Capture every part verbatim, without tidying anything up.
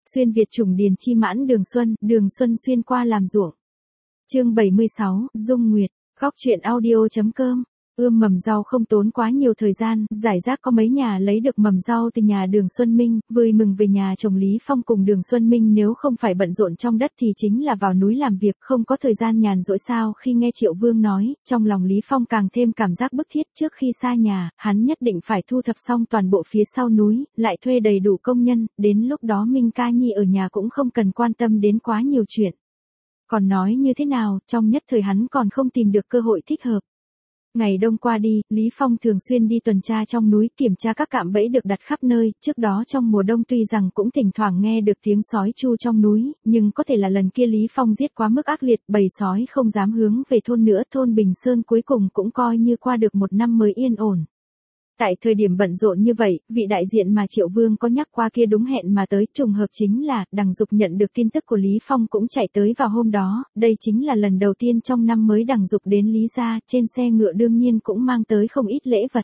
Xuyên Việt trùng điền chi mãn Đường Xuân, Đường Xuân xuyên qua làm ruộng. Chương bảy mươi sáu, Dung Nguyệt, góc truyện audio.com. Ươm mầm rau không tốn quá nhiều thời gian, giải rác có mấy nhà lấy được mầm rau từ nhà Đường Xuân Minh, vui mừng về nhà chồng Lý Phong cùng Đường Xuân Minh nếu không phải bận rộn trong đất thì chính là vào núi làm việc, không có thời gian nhàn rỗi sao. Khi nghe Triệu Vương nói, trong lòng Lý Phong càng thêm cảm giác bức thiết. Trước khi xa nhà, hắn nhất định phải thu thập xong toàn bộ phía sau núi, lại thuê đầy đủ công nhân, đến lúc đó Minh Ca Nhi ở nhà cũng không cần quan tâm đến quá nhiều chuyện. Còn nói như thế nào, trong nhất thời hắn còn không tìm được cơ hội thích hợp. Ngày đông qua đi, Lý Phong thường xuyên đi tuần tra trong núi kiểm tra các cạm bẫy được đặt khắp nơi. Trước đó trong mùa đông tuy rằng cũng thỉnh thoảng nghe được tiếng sói tru trong núi, nhưng có thể là lần kia Lý Phong giết quá mức ác liệt, bầy sói không dám hướng về thôn nữa. Thôn Bình Sơn cuối cùng cũng coi như qua được một năm mới yên ổn. Tại thời điểm bận rộn như vậy, vị đại diện mà Triệu Vương có nhắc qua kia đúng hẹn mà tới, trùng hợp chính là, Đằng Dục nhận được tin tức của Lý Phong cũng chạy tới vào hôm đó, đây chính là lần đầu tiên trong năm mới Đằng Dục đến Lý gia, trên xe ngựa đương nhiên cũng mang tới không ít lễ vật.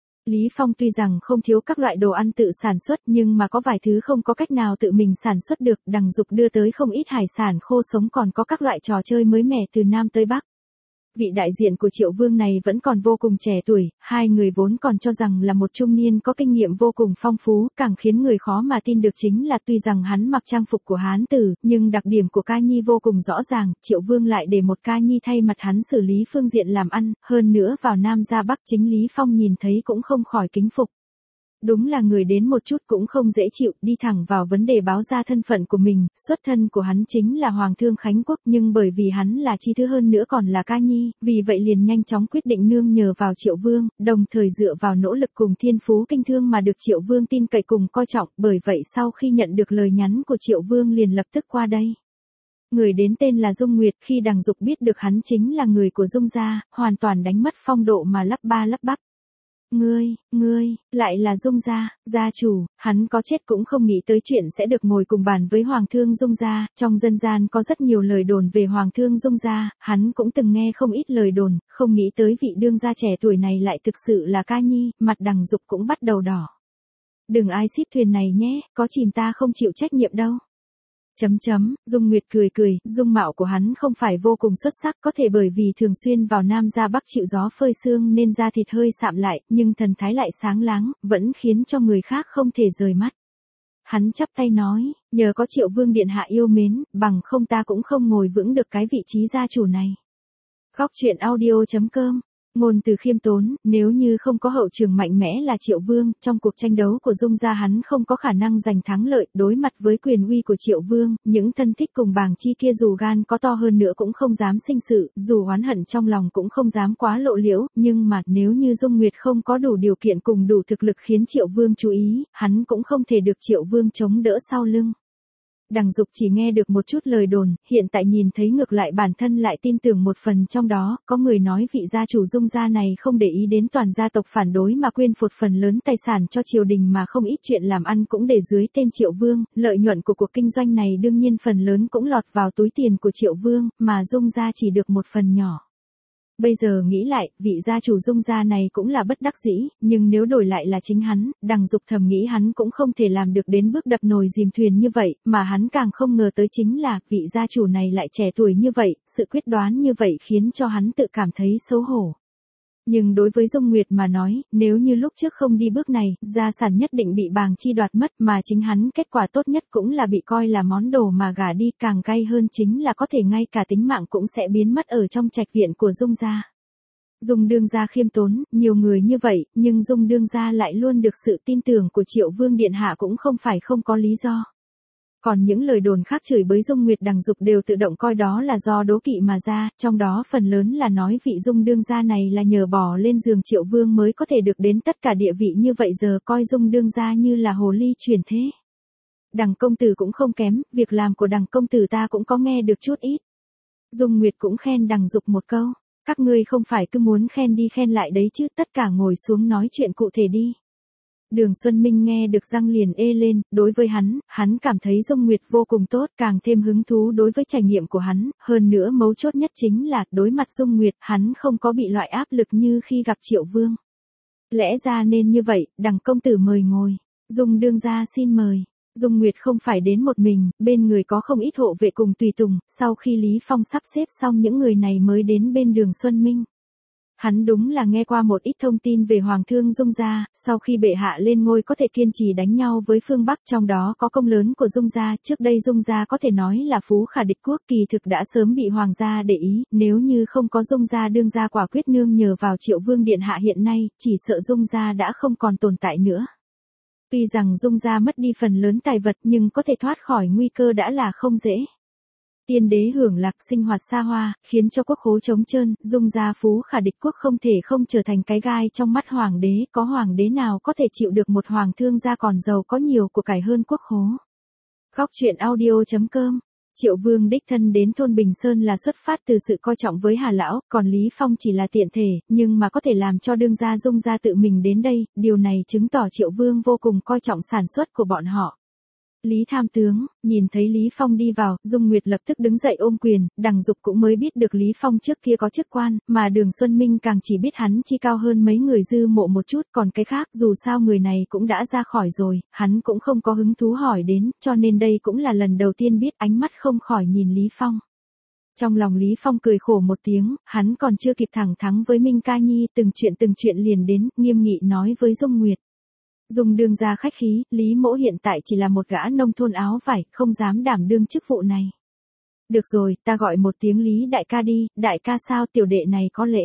Lý Phong tuy rằng không thiếu các loại đồ ăn tự sản xuất nhưng mà có vài thứ không có cách nào tự mình sản xuất được, Đằng Dục đưa tới không ít hải sản khô sống còn có các loại trò chơi mới mẻ từ Nam tới Bắc. Vị đại diện của Triệu Vương này vẫn còn vô cùng trẻ tuổi, hai người vốn còn cho rằng là một trung niên có kinh nghiệm vô cùng phong phú, càng khiến người khó mà tin được chính là tuy rằng hắn mặc trang phục của hán tử, nhưng đặc điểm của Ca Nhi vô cùng rõ ràng, Triệu Vương lại để một Ca Nhi thay mặt hắn xử lý phương diện làm ăn, hơn nữa vào Nam ra Bắc chính Lý Phong nhìn thấy cũng không khỏi kính phục. Đúng là người đến một chút cũng không dễ chịu, đi thẳng vào vấn đề báo ra thân phận của mình, xuất thân của hắn chính là Hoàng thương Khánh Quốc nhưng bởi vì hắn là chi thứ hơn nữa còn là Ca Nhi, vì vậy liền nhanh chóng quyết định nương nhờ vào Triệu Vương, đồng thời dựa vào nỗ lực cùng thiên phú kinh thương mà được Triệu Vương tin cậy cùng coi trọng, bởi vậy sau khi nhận được lời nhắn của Triệu Vương liền lập tức qua đây. Người đến tên là Dung Nguyệt, khi Đằng Dục biết được hắn chính là người của Dung gia, hoàn toàn đánh mất phong độ mà lắp ba lắp bắp. Ngươi, ngươi, lại là Dung gia, gia chủ, hắn có chết cũng không nghĩ tới chuyện sẽ được ngồi cùng bàn với Hoàng thương Dung gia, trong dân gian có rất nhiều lời đồn về Hoàng thương Dung gia, hắn cũng từng nghe không ít lời đồn, không nghĩ tới vị đương gia trẻ tuổi này lại thực sự là Ca Nhi, mặt Đằng Dục cũng bắt đầu đỏ. Đừng ai ship thuyền này nhé, có chìm ta không chịu trách nhiệm đâu. Chấm chấm, Dung Nguyệt cười cười, dung mạo của hắn không phải vô cùng xuất sắc, có thể bởi vì thường xuyên vào Nam ra Bắc chịu gió phơi sương nên da thịt hơi sạm lại, nhưng thần thái lại sáng láng, vẫn khiến cho người khác không thể rời mắt. Hắn chắp tay nói, nhờ có Triệu Vương điện hạ yêu mến, bằng không ta cũng không ngồi vững được cái vị trí gia chủ này. Góc truyện audio.com. Ngôn từ khiêm tốn, nếu như không có hậu trường mạnh mẽ là Triệu Vương, trong cuộc tranh đấu của Dung gia hắn không có khả năng giành thắng lợi, đối mặt với quyền uy của Triệu Vương, những thân thích cùng bàng chi kia dù gan có to hơn nữa cũng không dám sinh sự, dù oán hận trong lòng cũng không dám quá lộ liễu, nhưng mà nếu như Dung Nguyệt không có đủ điều kiện cùng đủ thực lực khiến Triệu Vương chú ý, hắn cũng không thể được Triệu Vương chống đỡ sau lưng. Đằng Dục chỉ nghe được một chút lời đồn, hiện tại nhìn thấy ngược lại bản thân lại tin tưởng một phần trong đó, có người nói vị gia chủ Dung gia này không để ý đến toàn gia tộc phản đối mà quyên phột phần lớn tài sản cho triều đình mà không ít chuyện làm ăn cũng để dưới tên Triệu Vương, lợi nhuận của cuộc kinh doanh này đương nhiên phần lớn cũng lọt vào túi tiền của Triệu Vương, mà Dung gia chỉ được một phần nhỏ. Bây giờ nghĩ lại, vị gia chủ Dung gia này cũng là bất đắc dĩ, nhưng nếu đổi lại là chính hắn, Đằng Dục thầm nghĩ hắn cũng không thể làm được đến bước đập nồi dìm thuyền như vậy, mà hắn càng không ngờ tới chính là, vị gia chủ này lại trẻ tuổi như vậy, sự quyết đoán như vậy khiến cho hắn tự cảm thấy xấu hổ. Nhưng đối với Dung Nguyệt mà nói, nếu như lúc trước không đi bước này, gia sản nhất định bị bàng chi đoạt mất mà chính hắn kết quả tốt nhất cũng là bị coi là món đồ mà gả đi, càng gay hơn chính là có thể ngay cả tính mạng cũng sẽ biến mất ở trong trạch viện của Dung gia. Dung đương gia khiêm tốn, nhiều người như vậy, nhưng Dung đương gia lại luôn được sự tin tưởng của Triệu Vương điện hạ cũng không phải không có lý do. Còn những lời đồn khác chửi bới Dung Nguyệt Đằng Dục đều tự động coi đó là do đố kỵ mà ra, trong đó phần lớn là nói vị Dung đương gia này là nhờ bỏ lên giường Triệu Vương mới có thể được đến tất cả địa vị như vậy, giờ coi Dung đương gia như là hồ ly chuyển thế. Đằng công tử cũng không kém, việc làm của Đằng công tử ta cũng có nghe được chút ít. Dung Nguyệt cũng khen Đằng Dục một câu, các ngươi không phải cứ muốn khen đi khen lại đấy chứ, tất cả ngồi xuống nói chuyện cụ thể đi. Đường Xuân Minh nghe được răng liền ê lên, đối với hắn, hắn cảm thấy Dung Nguyệt vô cùng tốt, càng thêm hứng thú đối với trải nghiệm của hắn, hơn nữa mấu chốt nhất chính là, đối mặt Dung Nguyệt, hắn không có bị loại áp lực như khi gặp Triệu Vương. Lẽ ra nên như vậy, Đằng công tử mời ngồi, Dung đương gia xin mời. Dung Nguyệt không phải đến một mình, bên người có không ít hộ vệ cùng tùy tùng, sau khi Lý Phong sắp xếp xong những người này mới đến bên Đường Xuân Minh. Hắn đúng là nghe qua một ít thông tin về Hoàng thương Dung gia, sau khi bệ hạ lên ngôi có thể kiên trì đánh nhau với phương Bắc, trong đó có công lớn của Dung gia, trước đây Dung gia có thể nói là phú khả địch quốc, kỳ thực đã sớm bị Hoàng gia để ý, nếu như không có Dung gia đương gia quả quyết nương nhờ vào Triệu Vương điện hạ hiện nay, chỉ sợ Dung gia đã không còn tồn tại nữa. Tuy rằng Dung gia mất đi phần lớn tài vật nhưng có thể thoát khỏi nguy cơ đã là không dễ. Tiên đế hưởng lạc sinh hoạt xa hoa, khiến cho quốc khố trống trơn, Dung gia phú khả địch quốc không thể không trở thành cái gai trong mắt hoàng đế, có hoàng đế nào có thể chịu được một hoàng thương gia còn giàu có nhiều của cải hơn quốc khố. Góc truyện audio chấm com. Triệu Vương đích thân đến thôn Bình Sơn là xuất phát từ sự coi trọng với Hà lão, còn Lý Phong chỉ là tiện thể, nhưng mà có thể làm cho đương gia Dung gia tự mình đến đây, điều này chứng tỏ Triệu Vương vô cùng coi trọng sản xuất của bọn họ. Lý tham tướng, nhìn thấy Lý Phong đi vào, Dung Nguyệt lập tức đứng dậy ôm quyền, Đằng Dục cũng mới biết được Lý Phong trước kia có chức quan, mà Đường Xuân Minh càng chỉ biết hắn chi cao hơn mấy người dư mộ một chút, còn cái khác dù sao người này cũng đã ra khỏi rồi, hắn cũng không có hứng thú hỏi đến, cho nên đây cũng là lần đầu tiên biết, ánh mắt không khỏi nhìn Lý Phong. Trong lòng Lý Phong cười khổ một tiếng, hắn còn chưa kịp thẳng thắn với Minh Ca Nhi, từng chuyện từng chuyện liền đến, nghiêm nghị nói với Dung Nguyệt. Dung đương gia khách khí, Lý mỗ hiện tại chỉ là một gã nông thôn áo vải, không dám đảm đương chức vụ này. Được rồi, ta gọi một tiếng Lý đại ca đi, đại ca sao tiểu đệ này có lễ.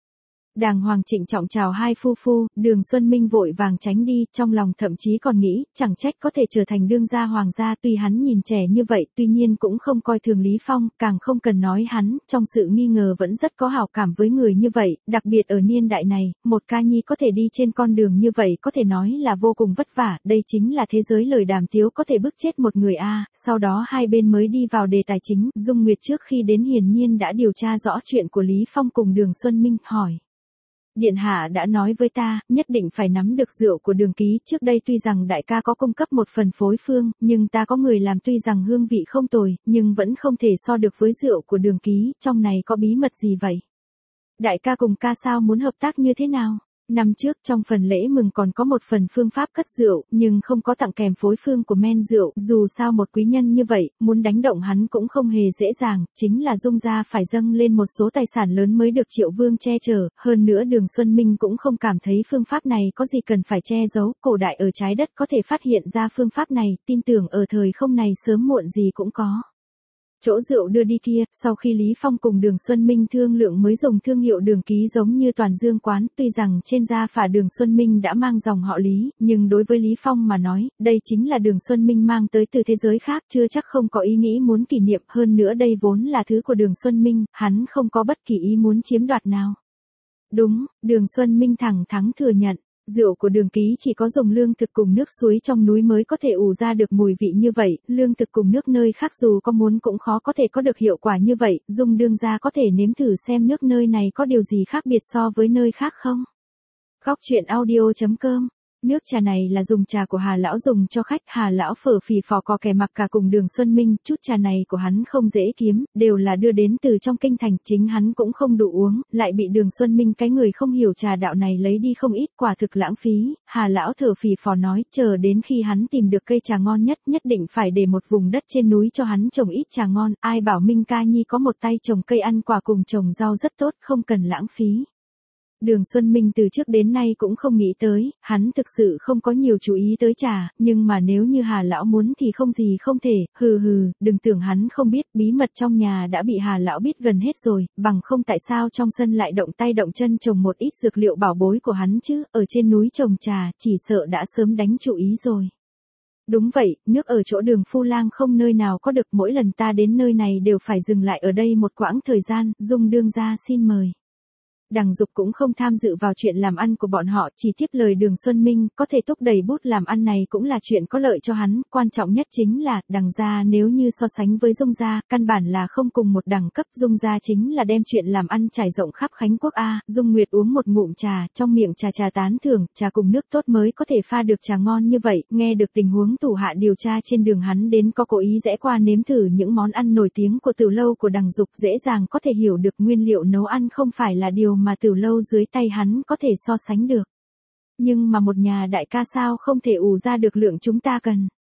Đàng hoàng trịnh trọng chào hai phu phu, Đường Xuân Minh vội vàng tránh đi, trong lòng thậm chí còn nghĩ, chẳng trách có thể trở thành đương gia hoàng gia, tuy hắn nhìn trẻ như vậy, tuy nhiên cũng không coi thường Lý Phong, càng không cần nói hắn, trong sự nghi ngờ vẫn rất có hảo cảm với người như vậy, đặc biệt ở niên đại này, một ca nhi có thể đi trên con đường như vậy có thể nói là vô cùng vất vả, đây chính là thế giới lời đàm tiếu có thể bức chết một người a. Sau đó hai bên mới đi vào đề tài chính, Dung Nguyệt trước khi đến hiển nhiên đã điều tra rõ chuyện của Lý Phong cùng Đường Xuân Minh, hỏi. Điện hạ đã nói với ta, nhất định phải nắm được rượu của Đường ký, trước đây tuy rằng đại ca có cung cấp một phần phối phương, nhưng ta có người làm tuy rằng hương vị không tồi, nhưng vẫn không thể so được với rượu của Đường ký, trong này có bí mật gì vậy? Đại ca cùng ca sao muốn hợp tác như thế nào? Năm trước trong phần lễ mừng còn có một phần phương pháp cất rượu, nhưng không có tặng kèm phối phương của men rượu, dù sao một quý nhân như vậy, muốn đánh động hắn cũng không hề dễ dàng, chính là Dung gia phải dâng lên một số tài sản lớn mới được Triệu Vương che chở, hơn nữa Đường Xuân Minh cũng không cảm thấy phương pháp này có gì cần phải che giấu, cổ đại ở trái đất có thể phát hiện ra phương pháp này, tin tưởng ở thời không này sớm muộn gì cũng có. Chỗ rượu đưa đi kia, sau khi Lý Phong cùng Đường Xuân Minh thương lượng mới dùng thương hiệu Đường ký giống như Toàn Dương quán, tuy rằng trên gia phả Đường Xuân Minh đã mang dòng họ Lý, nhưng đối với Lý Phong mà nói, đây chính là Đường Xuân Minh mang tới từ thế giới khác, chưa chắc không có ý nghĩ muốn kỷ niệm, hơn nữa đây vốn là thứ của Đường Xuân Minh, hắn không có bất kỳ ý muốn chiếm đoạt nào. Đúng, Đường Xuân Minh thẳng thắn thừa nhận. Rượu của Đường ký chỉ có dùng lương thực cùng nước suối trong núi mới có thể ủ ra được mùi vị như vậy, lương thực cùng nước nơi khác dù có muốn cũng khó có thể có được hiệu quả như vậy, Dung đương gia có thể nếm thử xem nước nơi này có điều gì khác biệt so với nơi khác không? Góc truyện audio chấm com. Nước trà này là dùng trà của Hà lão dùng cho khách, Hà lão phở phì phò cò kè mặc cả cùng Đường Xuân Minh, chút trà này của hắn không dễ kiếm, đều là đưa đến từ trong kinh thành, chính hắn cũng không đủ uống, lại bị Đường Xuân Minh cái người không hiểu trà đạo này lấy đi không ít, quả thực lãng phí. Hà lão thở phì phò nói, chờ đến khi hắn tìm được cây trà ngon nhất, nhất định phải để một vùng đất trên núi cho hắn trồng ít trà ngon, ai bảo Minh Ca Nhi có một tay trồng cây ăn quả cùng trồng rau rất tốt, không cần lãng phí. Đường Xuân Minh từ trước đến nay cũng không nghĩ tới, hắn thực sự không có nhiều chú ý tới trà, nhưng mà nếu như Hà lão muốn thì không gì không thể, hừ hừ, đừng tưởng hắn không biết, bí mật trong nhà đã bị Hà lão biết gần hết rồi, bằng không tại sao trong sân lại động tay động chân trồng một ít dược liệu bảo bối của hắn chứ, ở trên núi trồng trà, chỉ sợ đã sớm đánh chú ý rồi. Đúng vậy, nước ở chỗ Đường Phu Lang không nơi nào có được, mỗi lần ta đến nơi này đều phải dừng lại ở đây một quãng thời gian, Dung đương gia xin mời. Đằng Dục cũng không tham dự vào chuyện làm ăn của bọn họ, chỉ tiếp lời Đường Xuân Minh, có thể thúc đẩy bút làm ăn này cũng là chuyện có lợi cho hắn, quan trọng nhất chính là, Đằng gia nếu như so sánh với Dung gia, căn bản là không cùng một đẳng cấp, Dung gia chính là đem chuyện làm ăn trải rộng khắp Khánh Quốc a. Dung Nguyệt uống một ngụm trà, trong miệng trà trà tán thưởng, trà cùng nước tốt mới có thể pha được trà ngon như vậy, nghe được tình huống thủ hạ điều tra trên đường hắn đến có cố ý rẽ qua nếm thử những món ăn nổi tiếng của Từ lâu của Đằng Dục, dễ dàng có thể hiểu được nguyên liệu nấu ăn không phải là điều mà Từ lâu dưới tay hắn có thể so sánh được. Nhưng mà một nhà đại ca sao không thể ủ ra được lượng chúng ta cần.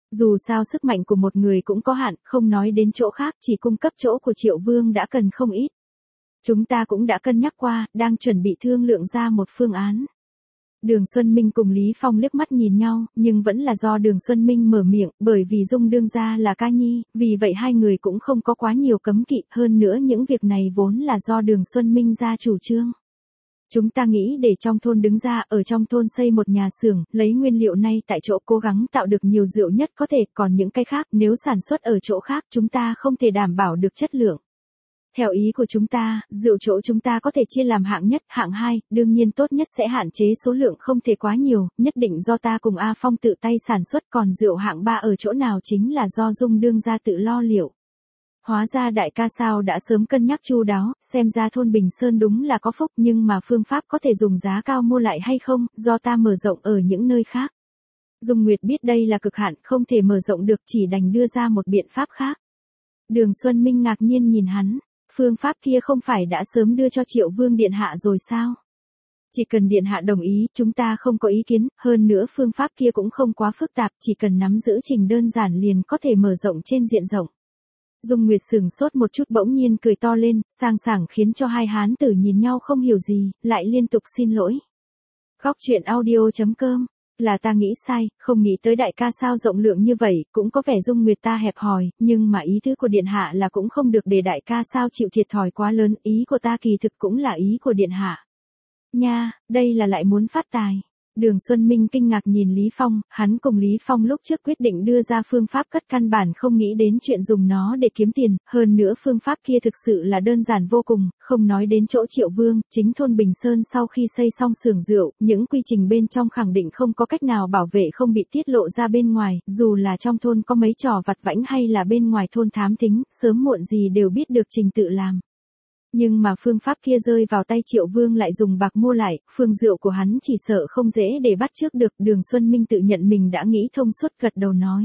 Dù sao sức mạnh của một người cũng có hạn, không nói đến chỗ khác, chỉ cung cấp chỗ của Triệu Vương đã cần không ít. Chúng ta cũng đã cân nhắc qua, đang chuẩn bị thương lượng ra một phương án. Đường Xuân Minh cùng Lý Phong liếc mắt nhìn nhau, nhưng vẫn là do Đường Xuân Minh mở miệng, bởi vì Dung đương gia là ca nhi, vì vậy hai người cũng không có quá nhiều cấm kỵ, hơn nữa những việc này vốn là do Đường Xuân Minh ra chủ trương. Chúng ta nghĩ để trong thôn đứng ra, ở trong thôn xây một nhà xưởng, lấy nguyên liệu này tại chỗ cố gắng tạo được nhiều rượu nhất có thể, còn những cái khác nếu sản xuất ở chỗ khác chúng ta không thể đảm bảo được chất lượng. Theo ý của chúng ta, rượu chỗ chúng ta có thể chia làm hạng nhất, hạng hai, đương nhiên tốt nhất sẽ hạn chế số lượng không thể quá nhiều, nhất định do ta cùng A Phong tự tay sản xuất, còn rượu hạng ba ở chỗ nào chính là do Dung đương gia tự lo liệu. Hóa ra đại ca sao đã sớm cân nhắc chu đáo, xem ra thôn Bình Sơn đúng là có phúc, nhưng mà phương pháp có thể dùng giá cao mua lại hay không, do ta mở rộng ở những nơi khác. Dung Nguyệt biết đây là cực hạn, không thể mở rộng được, chỉ đành đưa ra một biện pháp khác. Đường Xuân Minh ngạc nhiên nhìn hắn, phương pháp kia không phải đã sớm đưa cho Triệu Vương điện hạ rồi sao? Chỉ cần điện hạ đồng ý, chúng ta không có ý kiến, hơn nữa phương pháp kia cũng không quá phức tạp, chỉ cần nắm giữ trình đơn giản liền có thể mở rộng trên diện rộng. Dung Nguyệt sửng sốt một chút bỗng nhiên cười to lên, sang sảng khiến cho hai hán tử nhìn nhau không hiểu gì, lại liên tục xin lỗi. Góc truyện audio chấm com, là ta nghĩ sai, không nghĩ tới đại ca sao rộng lượng như vậy, cũng có vẻ Dung Nguyệt ta hẹp hòi, nhưng mà ý tứ của điện hạ là cũng không được để đại ca sao chịu thiệt thòi quá lớn, ý của ta kỳ thực cũng là ý của điện hạ. Nha, đây là lại muốn phát tài. Đường Xuân Minh kinh ngạc nhìn Lý Phong, hắn cùng Lý Phong lúc trước quyết định đưa ra phương pháp cất căn bản không nghĩ đến chuyện dùng nó để kiếm tiền, hơn nữa phương pháp kia thực sự là đơn giản vô cùng, không nói đến chỗ Triệu Vương, chính thôn Bình Sơn sau khi xây xong xưởng rượu, những quy trình bên trong khẳng định không có cách nào bảo vệ không bị tiết lộ ra bên ngoài, dù là trong thôn có mấy trò vặt vãnh hay là bên ngoài thôn thám thính, sớm muộn gì đều biết được trình tự làm. Nhưng mà phương pháp kia rơi vào tay Triệu Vương lại dùng bạc mua lại, phương rượu của hắn chỉ sợ không dễ để bắt chước được, Đường Xuân Minh tự nhận mình đã nghĩ thông suốt gật đầu nói.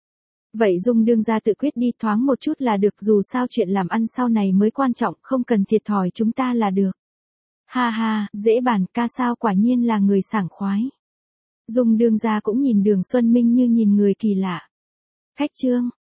Vậy Dung đương gia tự quyết đi, thoáng một chút là được, dù sao chuyện làm ăn sau này mới quan trọng, không cần thiệt thòi chúng ta là được. Ha ha, dễ bàn, ca sao quả nhiên là người sảng khoái. Dung đương gia cũng nhìn Đường Xuân Minh như nhìn người kỳ lạ. Khách trương.